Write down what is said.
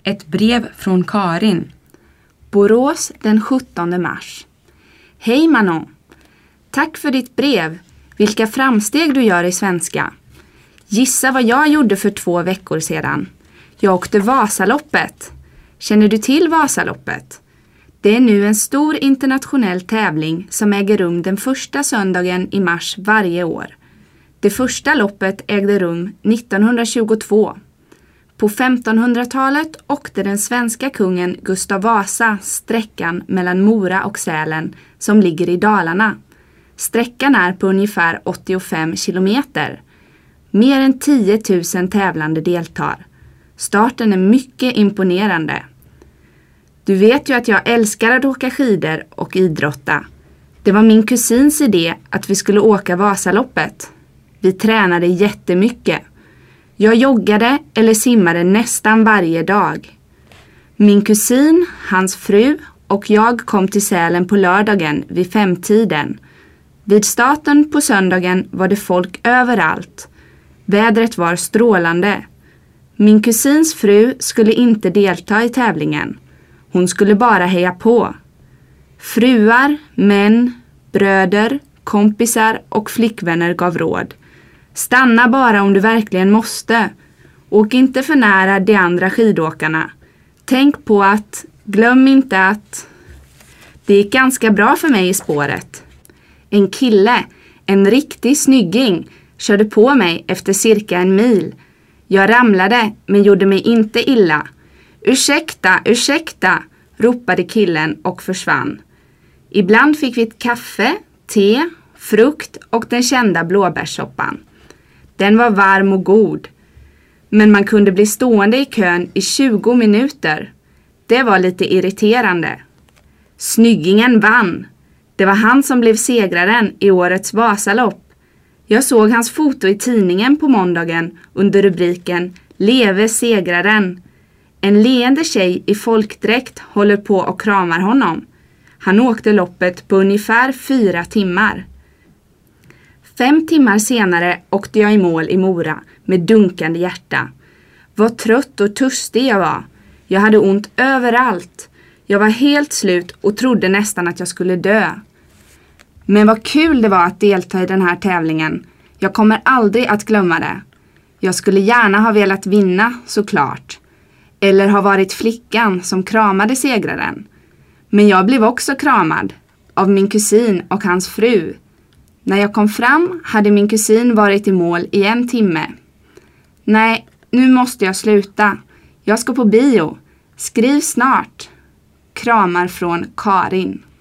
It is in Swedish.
Ett brev från Karin. Borås den 17 mars. Hej Manon. Tack för ditt brev. Vilka framsteg du gör i svenska. Gissa vad jag gjorde för 2 veckor sedan. Jag åkte Vasaloppet. Känner du till Vasaloppet? Det är nu en stor internationell tävling som äger rum den första söndagen i mars varje år. Det första loppet ägde rum 1922. På 1500-talet åkte den svenska kungen Gustav Vasa sträckan mellan Mora och Sälen som ligger i Dalarna. Sträckan är på ungefär 85 kilometer. Mer än 10 000 tävlande deltar. Starten är mycket imponerande. Du vet ju att jag älskar att åka skidor och idrotta. Det var min kusins idé att vi skulle åka Vasaloppet. Vi tränade jättemycket. Jag joggade eller simmade nästan varje dag. Min kusin, hans fru och jag kom till Sälen på lördagen vid 5-tiden. Vid starten på söndagen var det folk överallt. Vädret var strålande. Min kusins fru skulle inte delta i tävlingen. Hon skulle bara heja på. Fruar, män, bröder, kompisar och flickvänner gav råd. Stanna bara om du verkligen måste. Åk inte för nära de andra skidåkarna. Tänk på att, glöm inte att. Det gick ganska bra för mig i spåret. En kille, en riktig snygging, körde på mig efter cirka 1 mil. Jag ramlade men gjorde mig inte illa. Ursäkta, ursäkta, ropade killen och försvann. Ibland fick vi ett kaffe, te, frukt och den kända blåbärssoppan. Den var varm och god. Men man kunde bli stående i kön i 20 minuter. Det var lite irriterande. Snyggingen vann. Det var han som blev segraren i årets Vasalopp. Jag såg hans foto i tidningen på måndagen under rubriken Leve segraren. En leende tjej i folkdräkt håller på och kramar honom. Han åkte loppet på ungefär 4 timmar. 5 timmar senare åkte jag i mål i Mora med dunkande hjärta. Vad trött och törstig jag var. Jag hade ont överallt. Jag var helt slut och trodde nästan att jag skulle dö. Men vad kul det var att delta i den här tävlingen. Jag kommer aldrig att glömma det. Jag skulle gärna ha velat vinna, såklart. Eller ha varit flickan som kramade segraren. Men jag blev också kramad av min kusin och hans fru. När jag kom fram hade min kusin varit i mål i 1 timme. Nej, nu måste jag sluta. Jag ska på bio. Skriv snart. Kramar från Karin.